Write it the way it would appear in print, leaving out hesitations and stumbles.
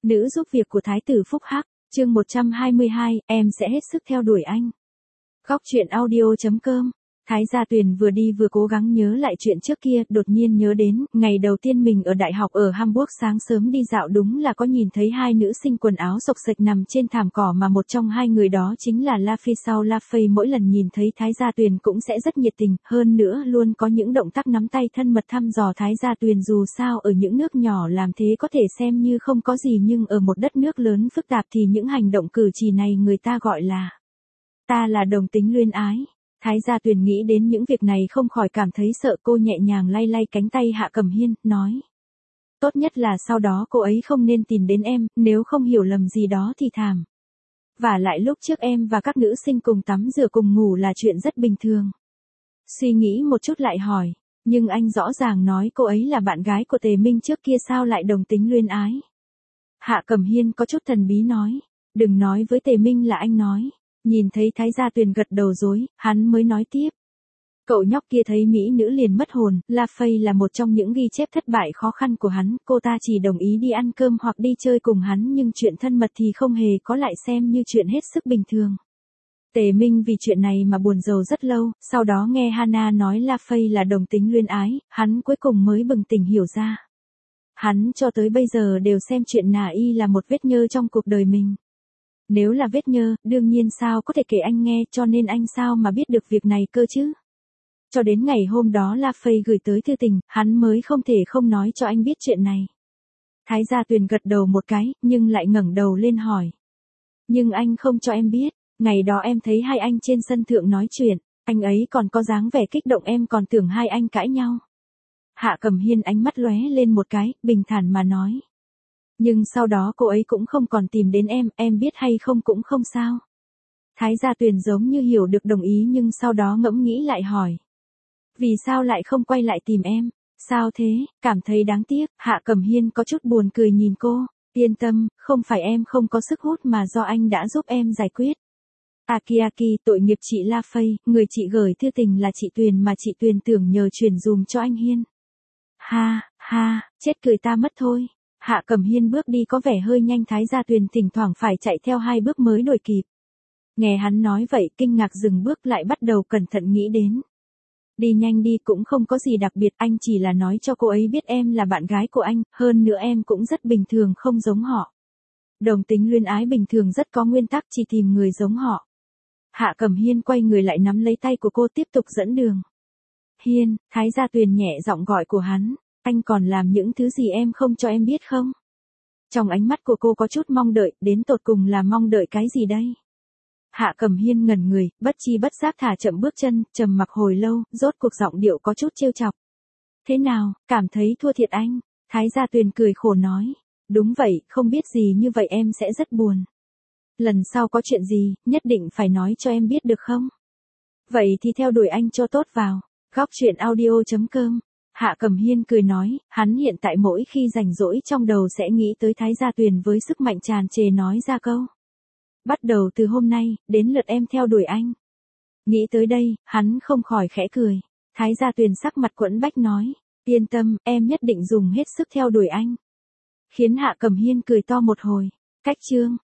Nữ giúp việc của Thái tử Phúc Hắc, chương 122, em sẽ hết sức theo đuổi anh. Góc truyện audio.com. Thái Gia Tuyền vừa đi vừa cố gắng nhớ lại chuyện trước kia, đột nhiên nhớ đến, ngày đầu tiên mình ở đại học ở Hamburg sáng sớm đi dạo đúng là có nhìn thấy hai nữ sinh quần áo xộc xệch nằm trên thảm cỏ mà một trong hai người đó chính là La Phi. Sau La Phi mỗi lần nhìn thấy Thái Gia Tuyền cũng sẽ rất nhiệt tình, hơn nữa luôn có những động tác nắm tay thân mật thăm dò Thái Gia Tuyền. Dù sao ở những nước nhỏ làm thế có thể xem như không có gì, nhưng ở một đất nước lớn phức tạp thì những hành động cử chỉ này người ta gọi là ta là đồng tính luyến ái. Thái Gia Tuyền nghĩ đến những việc này không khỏi cảm thấy sợ. Cô nhẹ nhàng lay lay cánh tay Hạ Cẩm Hiên, nói. Tốt nhất là sau đó cô ấy không nên tìm đến em, nếu không hiểu lầm gì đó thì thảm. Và lại lúc trước em và các nữ sinh cùng tắm rửa cùng ngủ là chuyện rất bình thường. Suy nghĩ một chút lại hỏi, nhưng anh rõ ràng nói cô ấy là bạn gái của Tề Minh trước kia, sao lại đồng tính luyến ái? Hạ Cẩm Hiên có chút thần bí nói, đừng nói với Tề Minh là anh nói. Nhìn thấy Thái Gia Tuyền gật đầu dối, hắn mới nói tiếp. Cậu nhóc kia thấy mỹ nữ liền mất hồn, La Phi là một trong những ghi chép thất bại khó khăn của hắn, cô ta chỉ đồng ý đi ăn cơm hoặc đi chơi cùng hắn, nhưng chuyện thân mật thì không hề có, lại xem như chuyện hết sức bình thường. Tề Minh vì chuyện này mà buồn rầu rất lâu, sau đó nghe Hana nói La Phi là đồng tính luyến ái, hắn cuối cùng mới bừng tỉnh hiểu ra. Hắn cho tới bây giờ đều xem chuyện Nà Y là một vết nhơ trong cuộc đời mình. Nếu là vết nhơ, đương nhiên sao có thể kể anh nghe, cho nên anh sao mà biết được việc này cơ chứ? Cho đến ngày hôm đó La Phi gửi tới thư tình, hắn mới không thể không nói cho anh biết chuyện này. Thái Gia Tuyền gật đầu một cái, nhưng lại ngẩng đầu lên hỏi. Nhưng anh không cho em biết, ngày đó em thấy hai anh trên sân thượng nói chuyện, anh ấy còn có dáng vẻ kích động, em còn tưởng hai anh cãi nhau. Hạ Cẩm Hiên ánh mắt lóe lên một cái, bình thản mà nói. Nhưng sau đó cô ấy cũng không còn tìm đến em biết hay không cũng không sao. Thái Gia Tuyền giống như hiểu được đồng ý, nhưng sau đó ngẫm nghĩ lại hỏi. Vì sao lại không quay lại tìm em? Sao thế, cảm thấy đáng tiếc? Hạ Cẩm Hiên có chút buồn cười nhìn cô. Yên tâm, không phải em không có sức hút mà do anh đã giúp em giải quyết. Aki, tội nghiệp chị La Phi, người chị gửi thư tình là chị Tuyền mà chị Tuyền tưởng nhờ chuyển dùm cho anh Hiên. Ha, chết cười ta mất thôi. Hạ Cẩm Hiên bước đi có vẻ hơi nhanh, Thái Gia Tuyền thỉnh thoảng phải chạy theo 2 bước mới đuổi kịp. Nghe hắn nói vậy, kinh ngạc dừng bước lại, bắt đầu cẩn thận nghĩ đến. Đi nhanh đi cũng không có gì đặc biệt, anh chỉ là nói cho cô ấy biết em là bạn gái của anh, hơn nữa em cũng rất bình thường, không giống họ. Đồng tính luyến ái bình thường rất có nguyên tắc, chỉ tìm người giống họ. Hạ Cẩm Hiên quay người lại nắm lấy tay của cô tiếp tục dẫn đường. Hiên, Thái Gia Tuyền nhẹ giọng gọi của hắn. Anh còn làm những thứ gì em không cho em biết không? Trong ánh mắt của cô có chút mong đợi, đến tột cùng là mong đợi cái gì đây? Hạ Cẩm Hiên ngẩn người, bất chi bất giác thả chậm bước chân, trầm mặc hồi lâu, rốt cuộc giọng điệu có chút trêu chọc. Thế nào, cảm thấy thua thiệt anh? Thái Gia Tuyền cười khổ nói. Đúng vậy, không biết gì như vậy em sẽ rất buồn. Lần sau có chuyện gì, nhất định phải nói cho em biết được không? Vậy thì theo đuổi anh cho tốt vào. Góc truyện audio.com. Hạ Cẩm Hiên cười nói, hắn hiện tại mỗi khi rảnh rỗi trong đầu sẽ nghĩ tới Thái Gia Tuyền với sức mạnh tràn trề, nói ra câu. Bắt đầu từ hôm nay, đến lượt em theo đuổi anh. Nghĩ tới đây, hắn không khỏi khẽ cười. Thái Gia Tuyền sắc mặt quẫn bách nói, yên tâm, em nhất định dùng hết sức theo đuổi anh. Khiến Hạ Cẩm Hiên cười to một hồi. Cách chương.